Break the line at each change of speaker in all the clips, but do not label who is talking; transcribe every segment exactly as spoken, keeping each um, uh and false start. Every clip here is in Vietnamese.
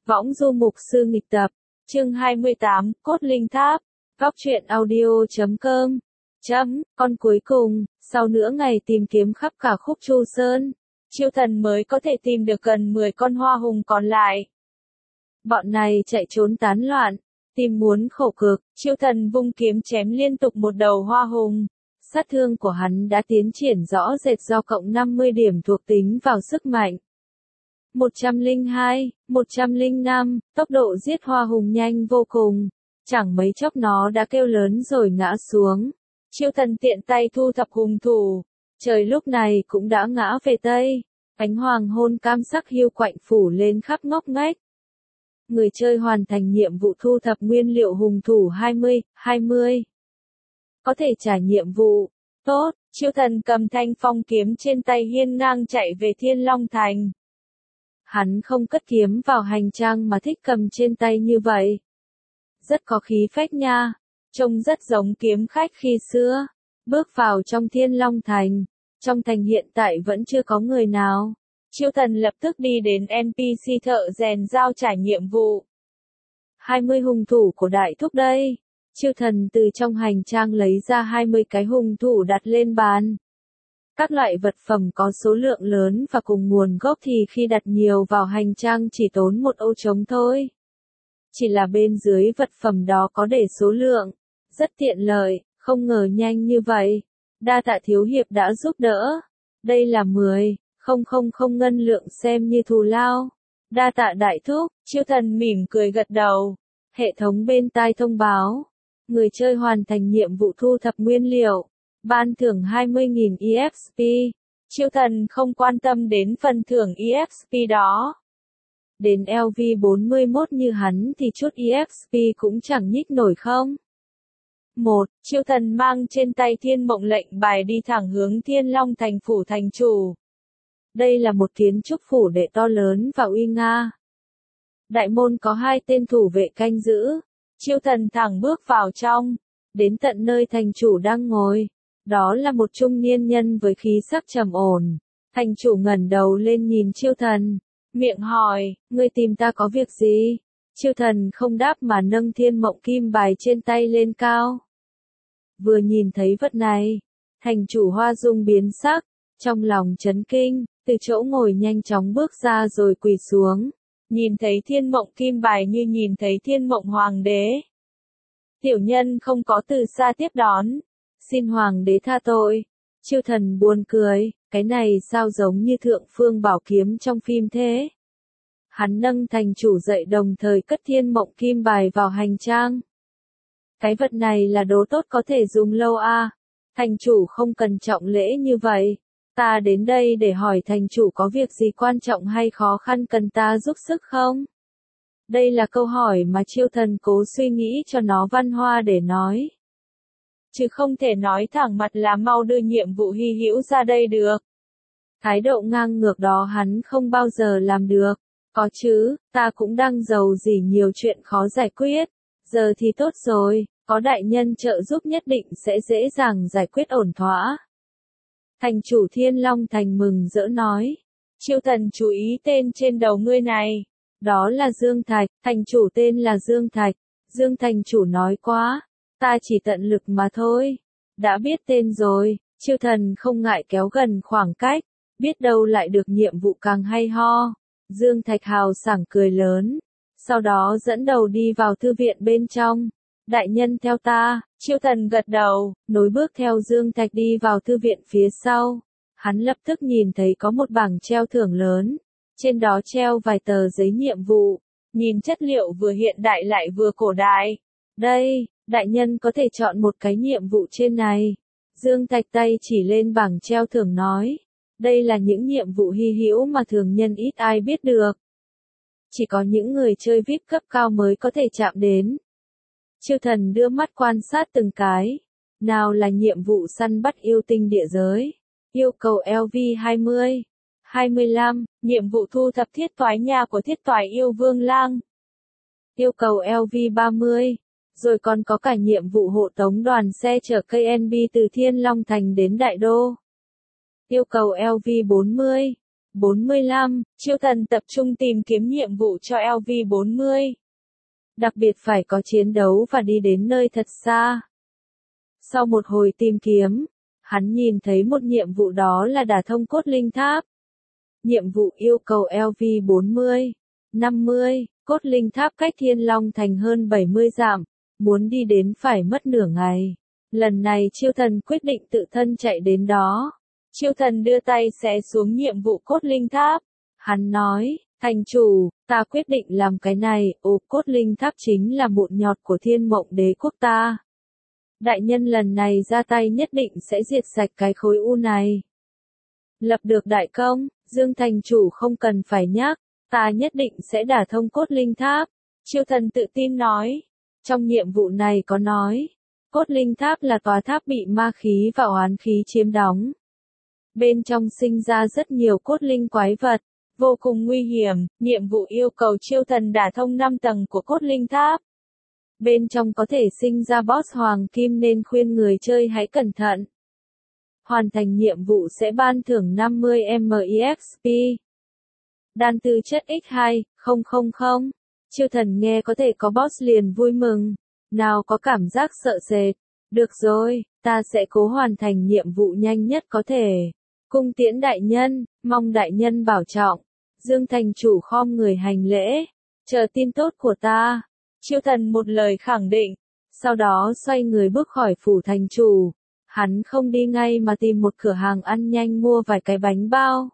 Võng du mục sư nghịch tập, chương hai mươi tám, Cốt Linh Tháp, góc truyện audio chấm com, chấm, con cuối cùng, sau nửa ngày tìm kiếm khắp cả khúc Chu Sơn, Chiêu Thần mới có thể tìm được gần mười con hoa hùng còn lại. Bọn này chạy trốn tán loạn, tìm muốn khổ cực, Chiêu Thần vung kiếm chém liên tục một đầu hoa hùng. Sát thương của hắn đã tiến triển rõ rệt do cộng năm mươi điểm thuộc tính vào sức mạnh. một trăm lẻ hai, một trăm lẻ năm, tốc độ giết hoa hùng nhanh vô cùng. Chẳng mấy chốc nó đã kêu lớn rồi ngã xuống. Chiêu Thần tiện tay thu thập hùng thủ. Trời lúc này cũng đã ngã về Tây. Ánh hoàng hôn cam sắc hiu quạnh phủ lên khắp ngóc ngách. Người chơi hoàn thành nhiệm vụ thu thập nguyên liệu hùng thủ hai mươi, hai mươi. Có thể trả nhiệm vụ. Tốt, Chiêu Thần cầm thanh phong kiếm trên tay hiên ngang chạy về Thiên Long Thành. Hắn không cất kiếm vào hành trang mà thích cầm trên tay như vậy. Rất có khí phách nha, trông rất giống kiếm khách khi xưa. Bước vào trong Thiên Long Thành, trong thành hiện tại vẫn chưa có người nào. Chiêu Thần lập tức đi đến en pê xê thợ rèn giao trả nhiệm vụ. hai mươi hung thủ của đại thúc đây. Chiêu Thần từ trong hành trang lấy ra hai mươi cái hung thủ đặt lên bàn. Các loại vật phẩm có số lượng lớn và cùng nguồn gốc thì khi đặt nhiều vào hành trang chỉ tốn một ô trống thôi. Chỉ là bên dưới vật phẩm đó có để số lượng. Rất tiện lợi, không ngờ nhanh như vậy. Đa tạ thiếu hiệp đã giúp đỡ. Đây là mười, không không không ngân lượng xem như thù lao. Đa tạ đại thúc, Chiêu Thần mỉm cười gật đầu. Hệ thống bên tai thông báo. Người chơi hoàn thành nhiệm vụ thu thập nguyên liệu. Ban thưởng hai mươi nghìn e ép pê. Chiêu Thần không quan tâm đến phần thưởng e ép pê đó. Đến lv bốn mươi mốt như hắn thì chút e ép pê cũng chẳng nhích nổi không. một. Chiêu Thần mang trên tay Thiên Mộng lệnh bài đi thẳng hướng Thiên Long Thành phủ thành chủ. Đây là một kiến trúc phủ đệ to lớn và uy nga. Đại môn có hai tên thủ vệ canh giữ. Chiêu Thần thẳng bước vào trong, đến tận nơi thành chủ đang ngồi. Đó là một trung niên nhân với khí sắc trầm ổn. Thành chủ ngẩng đầu lên nhìn Chiêu Thần, miệng hỏi, ngươi tìm ta có việc gì? Chiêu Thần không đáp mà nâng Thiên Mộng kim bài trên tay lên cao. Vừa nhìn thấy vật này, thành chủ hoa dung biến sắc, trong lòng chấn kinh, từ chỗ ngồi nhanh chóng bước ra rồi quỳ xuống. Nhìn thấy Thiên Mộng kim bài như nhìn thấy Thiên Mộng hoàng đế. Tiểu nhân không có từ xa tiếp đón. Xin hoàng đế tha tội. Chiêu Thần buồn cười, cái này sao giống như Thượng Phương Bảo Kiếm trong phim thế. Hắn nâng thành chủ dậy đồng thời cất Thiên Mộng kim bài vào hành trang. Cái vật này là đồ tốt có thể dùng lâu à. Thành chủ không cần trọng lễ như vậy. Ta đến đây để hỏi thành chủ có việc gì quan trọng hay khó khăn cần ta giúp sức không? Đây là câu hỏi mà Chiêu Thần cố suy nghĩ cho nó văn hoa để nói. Chứ không thể nói thẳng mặt là mau đưa nhiệm vụ hy hữu ra đây được. Thái độ ngang ngược đó hắn không bao giờ làm được. Có chứ, ta cũng đang giàu gì nhiều chuyện khó giải quyết. Giờ thì tốt rồi, có đại nhân trợ giúp nhất định sẽ dễ dàng giải quyết ổn thỏa. Thành chủ Thiên Long Thành mừng rỡ nói. Chiêu Thần chú ý tên trên đầu ngươi này. Đó là Dương Thạch, thành chủ tên là Dương Thạch. Dương thành chủ nói quá. Ta chỉ tận lực mà thôi. Đã biết tên rồi, Chiêu Thần không ngại kéo gần khoảng cách. Biết đâu lại được nhiệm vụ càng hay ho. Dương Thạch hào sảng cười lớn. Sau đó dẫn đầu đi vào thư viện bên trong. Đại nhân theo ta, Chiêu Thần gật đầu, nối bước theo Dương Thạch đi vào thư viện phía sau. Hắn lập tức nhìn thấy có một bảng treo thưởng lớn. Trên đó treo vài tờ giấy nhiệm vụ. Nhìn chất liệu vừa hiện đại lại vừa cổ đại. Đây, đại nhân có thể chọn một cái nhiệm vụ trên này. Dương Thạch tay chỉ lên bảng treo thưởng nói. Đây là những nhiệm vụ hy hữu mà thường nhân ít ai biết được. Chỉ có những người chơi vi ai pi cấp cao mới có thể chạm đến. Chiêu Thần đưa mắt quan sát từng cái. Nào là nhiệm vụ săn bắt yêu tinh địa giới. Yêu cầu lv hai mươi, hai mươi lăm, nhiệm vụ thu thập thiết toái nhà của thiết toái yêu vương lang. Yêu cầu lv ba mươi. Rồi còn có cả nhiệm vụ hộ tống đoàn xe chở cây en bê từ Thiên Long Thành đến Đại Đô. Yêu cầu lv bốn mươi. bốn mươi lăm, Chiêu Thần tập trung tìm kiếm nhiệm vụ cho L V bốn mươi. Đặc biệt phải có chiến đấu và đi đến nơi thật xa. Sau một hồi tìm kiếm, hắn nhìn thấy một nhiệm vụ, đó là đả thông cốt linh tháp. Nhiệm vụ yêu cầu L V bốn mươi, năm mươi, cốt linh tháp cách Thiên Long Thành hơn bảy mươi dặm, muốn đi đến phải mất nửa ngày. Lần này Chiêu Thần quyết định tự thân chạy đến đó. Chiêu Thần đưa tay xé xuống nhiệm vụ cốt linh tháp. Hắn nói, thành chủ, ta quyết định làm cái này, ồ, cốt linh tháp chính là mụn nhọt của Thiên Mộng Đế quốc ta. Đại nhân lần này ra tay nhất định sẽ diệt sạch cái khối u này. Lập được đại công, Dương thành chủ không cần phải nhắc, ta nhất định sẽ đả thông cốt linh tháp. Chiêu Thần tự tin nói, trong nhiệm vụ này có nói, cốt linh tháp là tòa tháp bị ma khí và oán khí chiếm đóng. Bên trong sinh ra rất nhiều cốt linh quái vật, vô cùng nguy hiểm. Nhiệm vụ yêu cầu Chiêu Thần đả thông năm tầng của cốt linh tháp. Bên trong có thể sinh ra boss hoàng kim nên khuyên người chơi hãy cẩn thận. Hoàn thành nhiệm vụ sẽ ban thưởng năm mươi M E X P. Đan tư chất x hai, không không không. Chiêu Thần nghe có thể có boss liền vui mừng. Nào có cảm giác sợ sệt. Được rồi, ta sẽ cố hoàn thành nhiệm vụ nhanh nhất có thể. Cung tiễn đại nhân, mong đại nhân bảo trọng. Dương thành chủ khom người hành lễ. Chờ tin tốt của ta. Chiêu Thần một lời khẳng định. Sau đó xoay người bước khỏi phủ thành chủ. Hắn không đi ngay mà tìm một cửa hàng ăn nhanh mua vài cái bánh bao.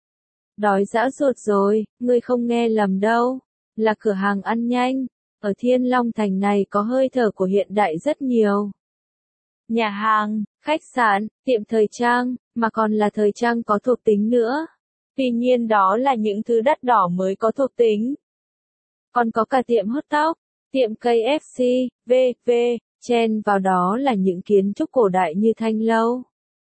Đói dã ruột rồi, ngươi không nghe lầm đâu. Là cửa hàng ăn nhanh. Ở Thiên Long Thành này có hơi thở của hiện đại rất nhiều. Nhà hàng, khách sạn, tiệm thời trang, mà còn là thời trang có thuộc tính nữa. Tuy nhiên đó là những thứ đắt đỏ mới có thuộc tính. Còn có cả tiệm hớt tóc, tiệm K F C, vân vân, chen vào đó là những kiến trúc cổ đại như thanh lâu.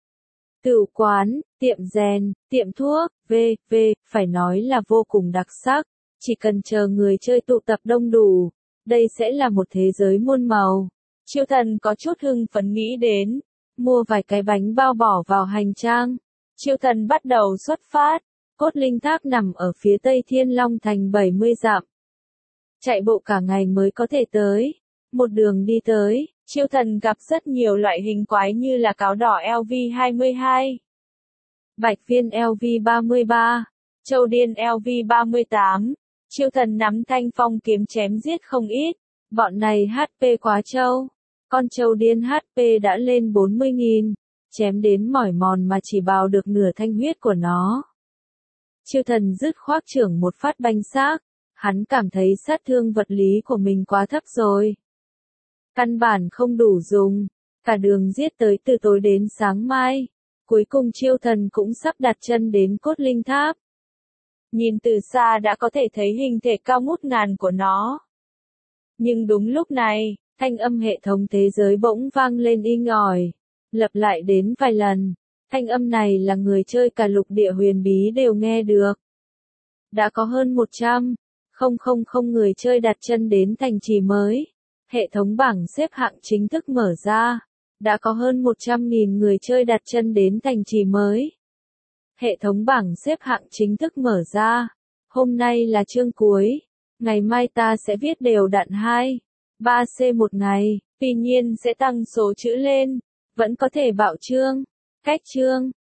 Tửu quán, tiệm rèn, tiệm thuốc, vân vân, phải nói là vô cùng đặc sắc. Chỉ cần chờ người chơi tụ tập đông đủ, đây sẽ là một thế giới muôn màu. Chiêu Thần có chút hưng phấn nghĩ đến, mua vài cái bánh bao bỏ vào hành trang. Chiêu Thần bắt đầu xuất phát, cốt linh tháp nằm ở phía tây Thiên Long Thành bảy mươi dặm. Chạy bộ cả ngày mới có thể tới. Một đường đi tới, Chiêu Thần gặp rất nhiều loại hình quái như là cáo đỏ L V hai mươi hai, bạch phiên L V ba mươi ba, châu điên L V ba mươi tám. Chiêu Thần nắm thanh phong kiếm chém giết không ít. Bọn này H P quá trâu. Con trâu điên H P đã lên bốn mươi nghìn. Chém đến mỏi mòn mà chỉ bào được nửa thanh huyết của nó. Chiêu Thần dứt khoác trưởng một phát banh xác. Hắn cảm thấy sát thương vật lý của mình quá thấp rồi. Căn bản không đủ dùng. Cả đường giết tới từ tối đến sáng mai. Cuối cùng Chiêu Thần cũng sắp đặt chân đến cốt linh tháp. Nhìn từ xa đã có thể thấy hình thể cao ngút ngàn của nó. Nhưng đúng lúc này, thanh âm hệ thống thế giới bỗng vang lên inh ỏi. Lặp lại đến vài lần. Thanh âm này là người chơi cả lục địa huyền bí đều nghe được. Đã có hơn một trăm nghìn người chơi đặt chân đến thành trì mới. Hệ thống bảng xếp hạng chính thức mở ra. Đã có hơn một trăm nghìn người chơi đặt chân đến thành trì mới. Hệ thống bảng xếp hạng chính thức mở ra. Hôm nay là chương cuối. Ngày mai ta sẽ viết đều đặn hai, ba C một ngày. Tuy nhiên sẽ tăng số chữ lên. Vẫn có thể bạo chương, cách chương,